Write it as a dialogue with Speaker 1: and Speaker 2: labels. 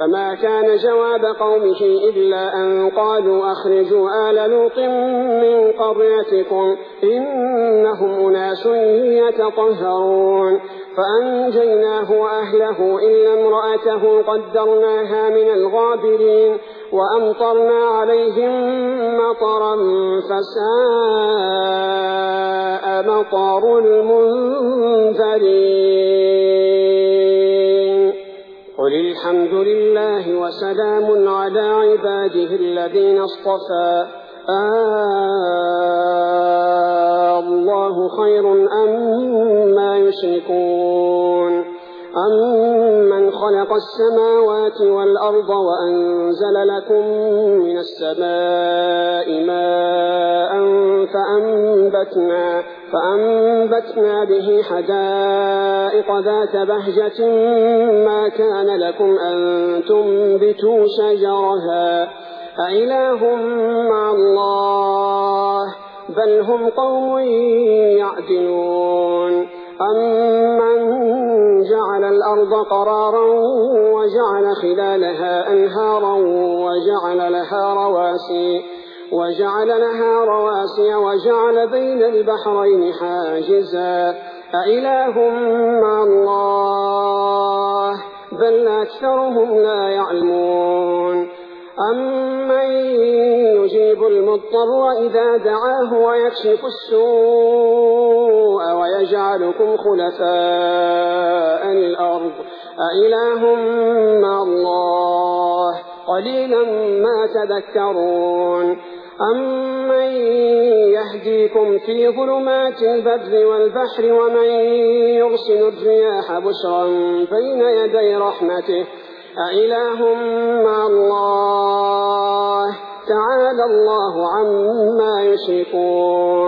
Speaker 1: فما كان جواب قومه إلا أن قالوا أخرجوا آل لوط من قريتكم إنهم أناس يتطهرون فأنجيناه وأهله إلا امرأته قدرناها من الغابرين وأمطرنا عليهم مطرا فساء مطر المنذرين قل الحمد لله وسلام على عباده الذين اصطفى الله خير أما يشركون أمن خلق السماوات والأرض وأنزل لكم من السماء ماء فأنبتنا به حدائق ذات بهجة ما كان لكم أن تنبتوا شجرها أإله مع الله بل هم قوم يعدلون أمن جعل الأرض قرارا وجعل خلالها أنهارا وجعل لها رواسي وجعل بين البحرين حاجزا أإله مع الله بل أكثرهم لا يعلمون أمن يجيب المضطر إذا دعاه ويكشف السوء ويجعلكم خلفاء الأرض أإله مع الله قليلا ما تذكرون أمن يهديكم في ظلمات البر والبحر ومن يرسل الرياح بشرا بين يدي رحمته أإله مع الله تعالى الله عما يشركون